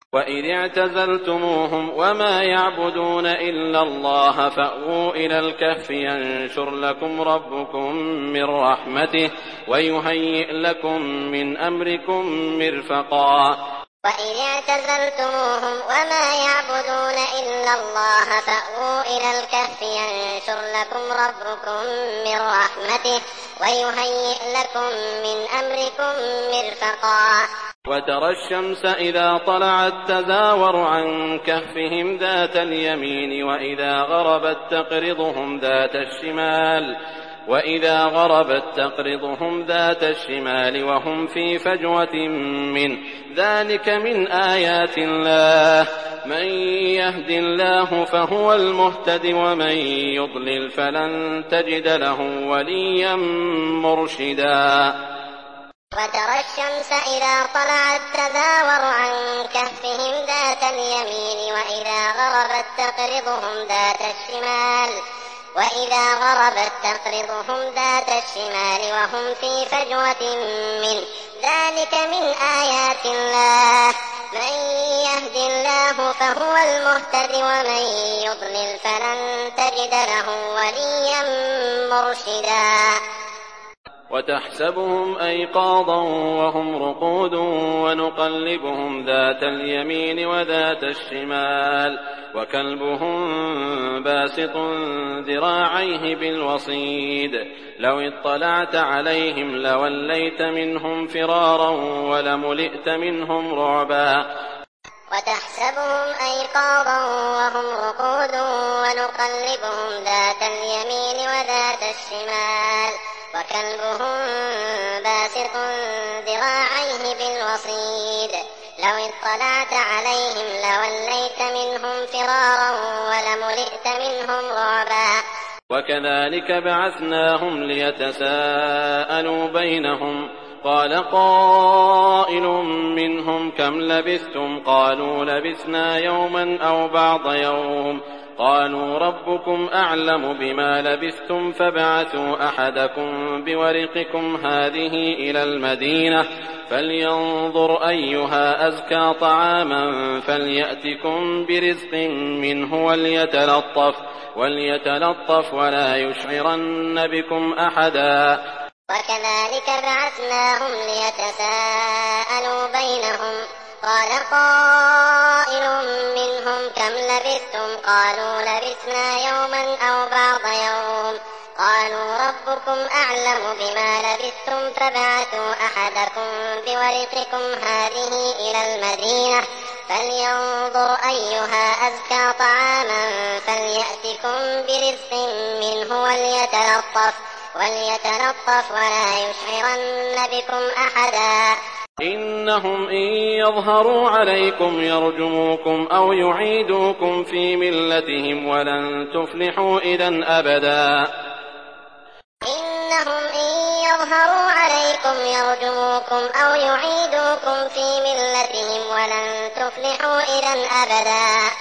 وإذ اعتزلتموهم وما يعبدون إلا الله فأووا إلى الكهف ينشر لكم ربكم من رحمته ويهيئ لكم من أمركم مرفقا وإذ اعتزلتموهم وما يعبدون إلا الله فأووا إلى الكهف ينشر لكم ربكم من رحمته ويهيئ لكم من أمركم مرفقا وترى الشمس إذا طلعت تزاور عن كهفهم ذات اليمين وإذا غربت تقرضهم ذات الشمال وهم في فجوة منه ذلك من آيات الله من يهد الله فهو المهتد ومن يضلل فلن تجد له وليا مرشدا وترى الشمس إذا طلعت تزاور عن كهفهم ذات اليمين وإذا غربت تقرضهم ذات الشمال وهم في فجوة منه ذلك من آيات الله من يهد الله فهو المهتد ومن يضلل فلن تجد له وليا مرشدا وتحسبهم أيقاظا وهم رقود ونقلبهم ذات اليمين وذات الشمال وكلبهم باسط ذراعيه بالوصيد لو اطلعت عليهم لوليت منهم فرارا ولملئت منهم رعبا وتحسبهم أيقاظا وهم رقود ونقلبهم ذات اليمين وذات الشمال وكلبهم باسط ذراعيه بالوصيد لو اطلعت عليهم لوليت منهم فرارا ولملئت منهم رعبا وكذلك بعثناهم ليتساءلوا بينهم قال قائل منهم كم لبثتم قالوا لبثنا يوما أو بعض يوم قالوا ربكم أعلم بما لبثتم فابعثوا أحدكم بورقكم هذه إلى المدينة فلينظر أيها أزكى طعاما فليأتكم برزق منه وليتلطف ولا يشعرن بكم أحدا وكذلك بعثناهم ليتساءلوا بينهم قال قائل منهم كم لبثتم قالوا لبثنا يوما أو بعض يوم قالوا ربكم أعلم بما لبثتم فابعثوا أحدكم بورقكم هذه إلى المدينة فلينظر أيها أزكى طعاما فليأتكم برزق منه وليتلطف ولا يشعرن بكم أحدا إنهم إن يظهروا عليكم يرجموكم أو يعيدوكم في ملتهم ولن تفلحوا إذا أبدا إنهم إن يظهروا عليكم يرجموكم أو يعيدوكم في ملتهم ولن تفلحوا إذا أبدا